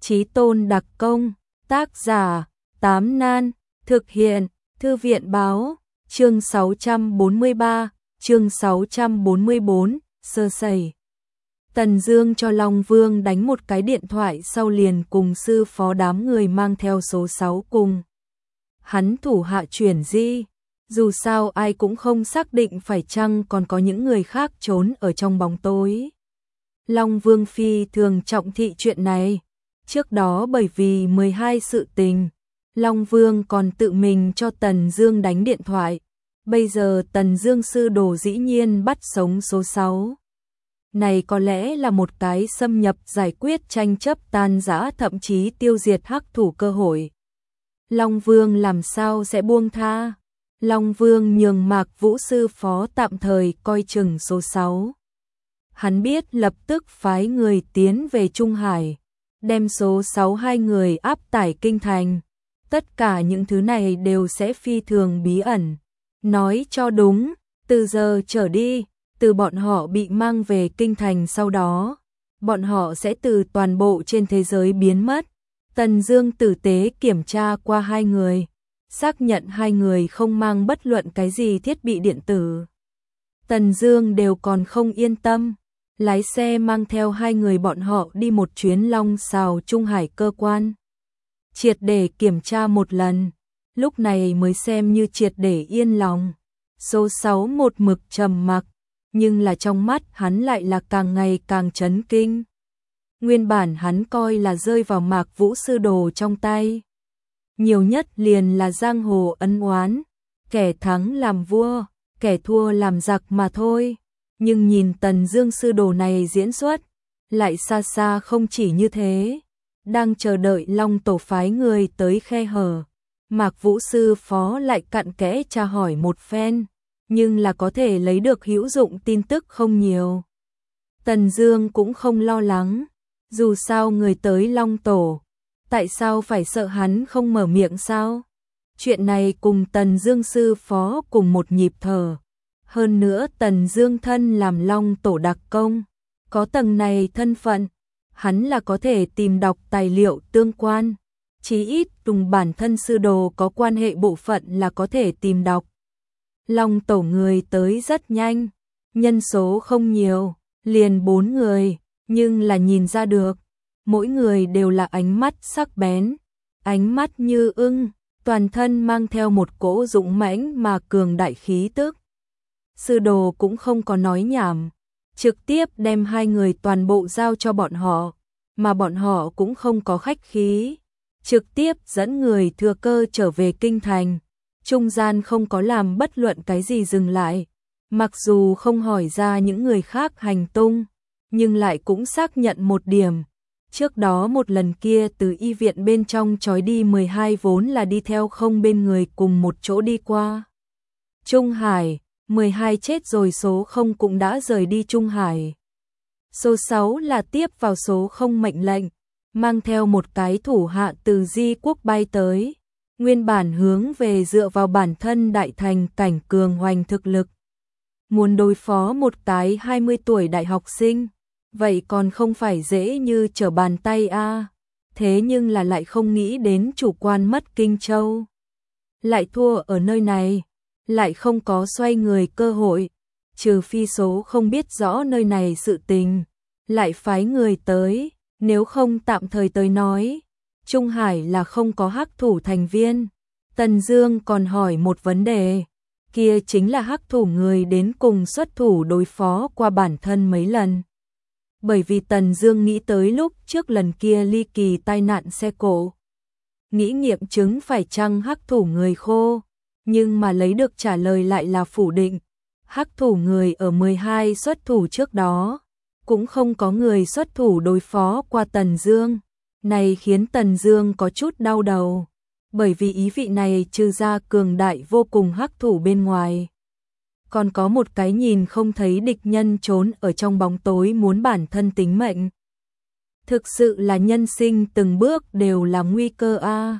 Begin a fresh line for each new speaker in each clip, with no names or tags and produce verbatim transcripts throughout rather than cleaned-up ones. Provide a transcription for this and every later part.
Chí Tôn đặc công, tác giả, Tám Nan, thực hiện, Thư viện báo, chương sáu trăm bốn mươi ba, chương sáu trăm bốn mươi bốn, sơ sẩy. Tần Dương cho Long Vương đánh một cái điện thoại sau liền cùng sư phó đám người mang theo số sáu cùng. Hắn thủ hạ chuyển di, dù sao ai cũng không xác định phải chăng còn có những người khác trốn ở trong bóng tối. Long Vương phi thường trọng thị chuyện này, trước đó bởi vì mười hai sự tình, Long Vương còn tự mình cho Tần Dương đánh điện thoại, bây giờ Tần Dương sư đồ dĩ nhiên bắt sống số sáu. Này có lẽ là một cái xâm nhập giải quyết tranh chấp tan rã thậm chí tiêu diệt hắc thủ cơ hội. Long Vương làm sao sẽ buông tha? Long Vương nhường Mạc Vũ sư phó tạm thời coi chừng số sáu. Hắn biết lập tức phái người tiến về Trung Hải, đem số sáu hai người áp tải kinh thành. Tất cả những thứ này đều sẽ phi thường bí ẩn. Nói cho đúng, từ giờ trở đi, từ bọn họ bị mang về kinh thành sau đó, bọn họ sẽ từ toàn bộ trên thế giới biến mất. Tần Dương tử tế kiểm tra qua hai người, xác nhận hai người không mang bất luận cái gì thiết bị điện tử. Tần Dương đều còn không yên tâm, lái xe mang theo hai người bọn họ đi một chuyến Long Sào Trung Hải cơ quan. Triệt để kiểm tra một lần, lúc này mới xem như triệt để yên lòng. Số sáu một mực trầm mặc, nhưng là trong mắt hắn lại là càng ngày càng chấn kinh. Nguyên bản hắn coi là rơi vào Mạc Vũ sư đồ trong tay. Nhiều nhất liền là giang hồ ân oán, kẻ thắng làm vua, kẻ thua làm giặc mà thôi. Nhưng nhìn Tần Dương sư đồ này diễn xuất, lại xa xa không chỉ như thế. Đang chờ đợi Long tổ phái người tới khe hở, Mạc Vũ sư phó lại cặn kẽ tra hỏi một phen, nhưng là có thể lấy được hữu dụng tin tức không nhiều. Tần Dương cũng không lo lắng, dù sao người tới Long tổ, tại sao phải sợ hắn không mở miệng sao? Chuyện này cùng Tần Dương sư phó cùng một nhịp thở. Hơn nữa Tần Dương thân làm Long tổ đặc công, có tầng này thân phận, hắn là có thể tìm đọc tài liệu tương quan, chí ít cùng bản thân sư đồ có quan hệ bộ phận là có thể tìm đọc. Long tổ người tới rất nhanh, nhân số không nhiều, liền bốn người, nhưng là nhìn ra được, mỗi người đều là ánh mắt sắc bén, ánh mắt như ưng, toàn thân mang theo một cỗ dũng mãnh mà cường đại khí tức. Sư đồ cũng không có nói nhảm, trực tiếp đem hai người toàn bộ giao cho bọn họ, mà bọn họ cũng không có khách khí, trực tiếp dẫn người thừa cơ trở về kinh thành, trung gian không có làm bất luận cái gì dừng lại, mặc dù không hỏi ra những người khác hành tung, nhưng lại cũng xác nhận một điểm, trước đó một lần kia từ y viện bên trong trói đi mười hai vốn là đi theo không bên người cùng một chỗ đi qua Trung Hải, mười hai chết rồi số không cũng đã rời đi Trung Hải. Số sáu là tiếp vào số không mệnh lệnh, mang theo một cái thủ hạ từ Di quốc bay tới, nguyên bản hướng về dựa vào bản thân đại thành cảnh cường hoành thực lực. Muốn đối phó một cái hai mươi tuổi đại học sinh, vậy còn không phải dễ như trở bàn tay a. À. Thế nhưng là lại không nghĩ đến chủ quan mất Kinh Châu. Lại thua ở nơi này, lại không có xoay người cơ hội, trừ phi số không biết rõ nơi này sự tình, lại phái người tới, nếu không tạm thời tới nói, Trung Hải là không có hắc thủ thành viên. Tần Dương còn hỏi một vấn đề, kia chính là hắc thủ người đến cùng xuất thủ đối phó qua bản thân mấy lần. Bởi vì Tần Dương nghĩ tới lúc trước lần kia ly kỳ tai nạn xe cộ, nghĩ nghiệm chứng phải chăng hắc thủ người khô, nhưng mà lấy được trả lời lại là phủ định. Hắc thủ người ở mười hai xuất thủ trước đó, cũng không có người xuất thủ đối phó qua Tần Dương. Này khiến Tần Dương có chút đau đầu, bởi vì ý vị này trừ ra cường đại vô cùng hắc thủ bên ngoài, còn có một cái nhìn không thấy địch nhân trốn ở trong bóng tối muốn bản thân tính mệnh. Thực sự là nhân sinh từng bước đều là nguy cơ a. À.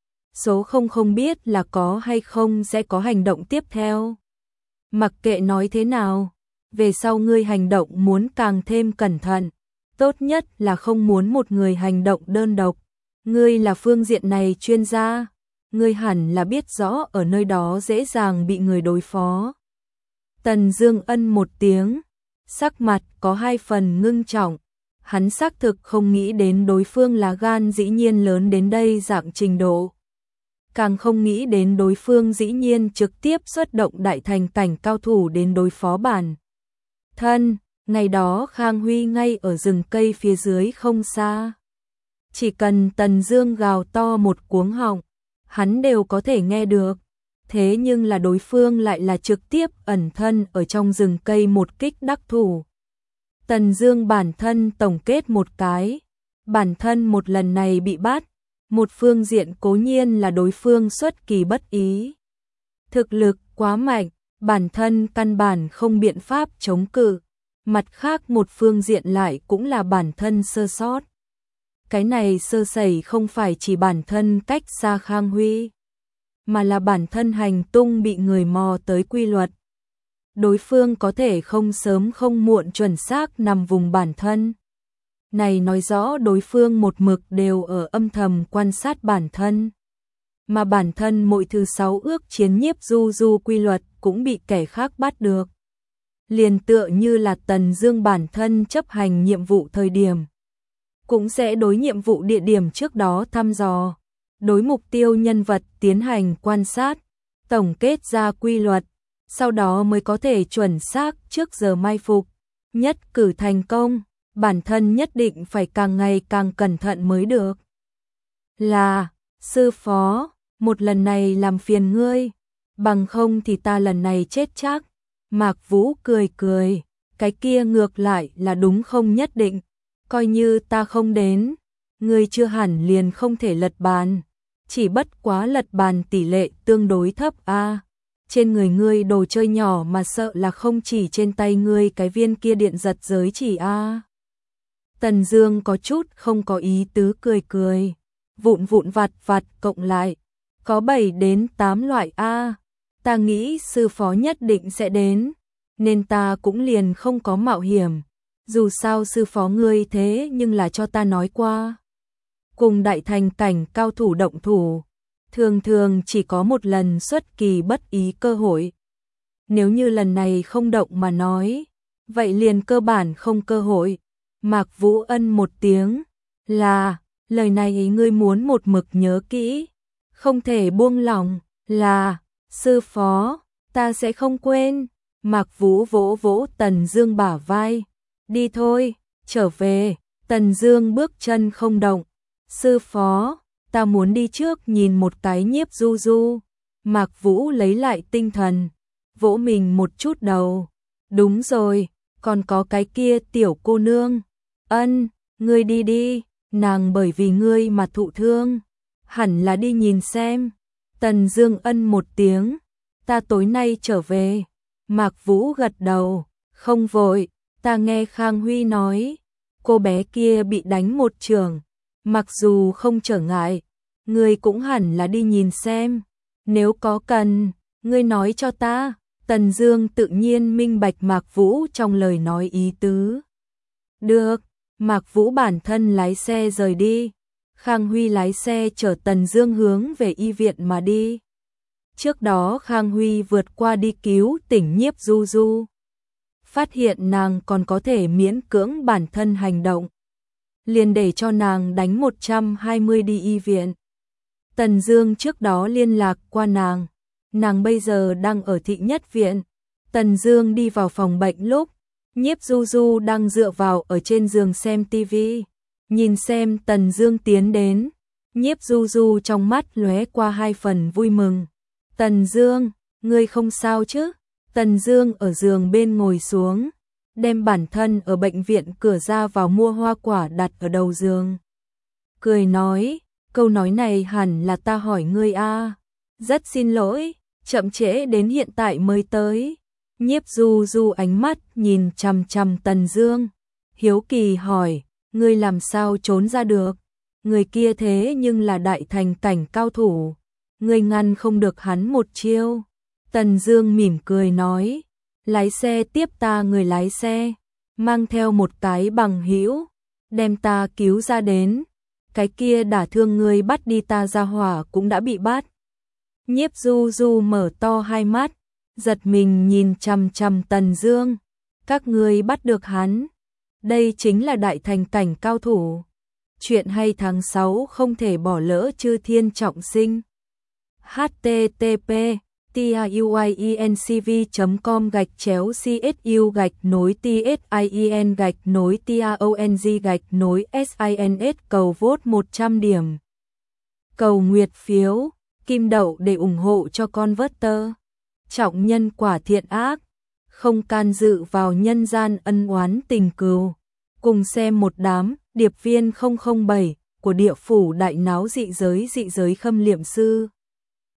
Số không không biết là có hay không sẽ có hành động tiếp theo. Mặc kệ nói thế nào, về sau ngươi hành động muốn càng thêm cẩn thận. tốt nhất là không muốn một người hành động đơn độc. Ngươi là phương diện này chuyên gia, ngươi hẳn là biết rõ ở nơi đó dễ dàng bị người đối phó. Tần Dương ân một tiếng, sắc mặt có hai phần ngưng trọng. Hắn xác thực không nghĩ đến đối phương lá gan dĩ nhiên lớn đến đây dạng trình độ. Càng không nghĩ đến đối phương dĩ nhiên trực tiếp xuất động đại thành cảnh cao thủ đến đối phó bản thân. Ngày đó Khang Huy ngay ở rừng cây phía dưới không xa. Chỉ cần Tần Dương gào to một cuống họng, hắn đều có thể nghe được. Thế nhưng là đối phương lại là trực tiếp ẩn thân ở trong rừng cây một kích đắc thủ. Tần Dương bản thân tổng kết một cái, bản thân một lần này bị bắt, một phương diện cố nhiên là đối phương xuất kỳ bất ý. Thực lực quá mạnh, bản thân căn bản không biện pháp chống cự, mặt khác một phương diện lại cũng là bản thân sơ sót. Cái này sơ sẩy không phải chỉ bản thân cách xa Khang Huy, mà là bản thân hành tung bị người mò tới quy luật. Đối phương có thể không sớm không muộn chuẩn xác nằm vùng bản thân. Này nói rõ đối phương một mực đều ở âm thầm quan sát bản thân. Mà bản thân mỗi thứ sáu ước chiến nhiếp du du quy luật cũng bị kẻ khác bắt được. Liền tựa như là Tần Dương bản thân chấp hành nhiệm vụ thời điểm, cũng sẽ đối nhiệm vụ địa điểm trước đó thăm dò, đối mục tiêu nhân vật tiến hành quan sát, tổng kết ra quy luật, sau đó mới có thể chuẩn xác trước giờ mai phục, nhất cử thành công, bản thân nhất định phải càng ngày càng cẩn thận mới được. Là, sư phó, một lần này làm phiền ngươi, bằng không thì ta lần này chết chắc. Mạc Vũ cười cười, cái kia ngược lại là đúng không nhất định, coi như ta không đến, ngươi chưa hẳn liền không thể lật bàn, chỉ bất quá lật bàn tỷ lệ tương đối thấp a. À. Trên người ngươi đồ chơi nhỏ mà sợ là không chỉ trên tay ngươi cái viên kia điện giật giới chỉ a. À. Tần Dương có chút không có ý tứ cười cười, vụn vụn vặt vặt cộng lại, có bảy đến tám loại a. À. Ta nghĩ sư phó nhất định sẽ đến, nên ta cũng liền không có mạo hiểm. Dù sao sư phó ngươi thế nhưng là cho ta nói qua. Cùng đại thành cảnh cao thủ động thủ, thường thường chỉ có một lần xuất kỳ bất ý cơ hội. Nếu như lần này không động mà nói, vậy liền cơ bản không cơ hội. Mạc Vũ ân một tiếng, là, lời này ngươi muốn một mực nhớ kỹ, không thể buông lỏng, là, sư phó, ta sẽ không quên. Mạc Vũ vỗ vỗ Tần Dương bả vai, đi thôi, trở về. Tần Dương bước chân không động, sư phó, ta muốn đi trước nhìn một cái nhiếp du du. Mạc Vũ lấy lại tinh thần, vỗ mình một chút đầu, đúng rồi, còn có cái kia tiểu cô nương. Ân, ngươi đi đi, nàng bởi vì ngươi mà thụ thương, hẳn là đi nhìn xem. Tần Dương ân một tiếng, ta tối nay trở về. Mạc Vũ gật đầu, không vội, ta nghe Khang Huy nói, cô bé kia bị đánh một chưởng, mặc dù không trở ngại, ngươi cũng hẳn là đi nhìn xem, nếu có cần, ngươi nói cho ta. Tần Dương tự nhiên minh bạch Mạc Vũ trong lời nói ý tứ. Được, Mạc Vũ bản thân lái xe rời đi, Khang Huy lái xe chở Tần Dương hướng về y viện mà đi. Trước đó Khang Huy vượt qua đi cứu tỉnh nhiếp du du, phát hiện nàng còn có thể miễn cưỡng bản thân hành động, liền để cho nàng đánh một trăm hai mươi đi y viện. Tần Dương trước đó liên lạc qua nàng, nàng bây giờ đang ở thị nhất viện. Tần Dương đi vào phòng bệnh lúc, nhiếp du du đang dựa vào ở trên giường xem tivi, nhìn xem Tần Dương tiến đến, nhiếp du du trong mắt lóe qua hai phần vui mừng. Tần Dương, ngươi không sao chứ? Tần Dương ở giường bên ngồi xuống, đem bản thân ở bệnh viện cửa ra vào mua hoa quả đặt ở đầu giường. Cười nói, câu nói này hẳn là ta hỏi ngươi a. Rất xin lỗi, chậm trễ đến hiện tại mới tới. Nhiếp du du ánh mắt nhìn chằm chằm Tần Dương, hiếu kỳ hỏi, ngươi làm sao trốn ra được? Người kia thế nhưng là đại thành cảnh cao thủ, ngươi ngăn không được hắn một chiêu. Tần Dương mỉm cười nói, lái xe tiếp ta. Người lái xe mang theo một cái bằng hữu, đem ta cứu ra đến. Cái kia đả thương ngươi bắt đi ta ra hỏa cũng đã bị bắt. Nhiếp Du Du mở to hai mắt, giật mình nhìn chằm chằm Tần Dương. Các ngươi bắt được hắn? Đây chính là đại thành cảnh cao thủ. Chuyện hay tháng sáu không thể bỏ lỡ Chư Thiên Trọng Sinh. h t t p tiuincv chấm com gạch chéo csu gạch nối tsin gạch nối tong gạch nối sins cầu vote một trăm điểm. Cầu nguyệt phiếu, kim đậu để ủng hộ cho con Converter. Trọng nhân quả thiện ác, không can dự vào nhân gian ân oán tình cừu. Cùng xem một đám điệp viên không không bảy của địa phủ đại náo dị giới dị giới khâm liệm sư.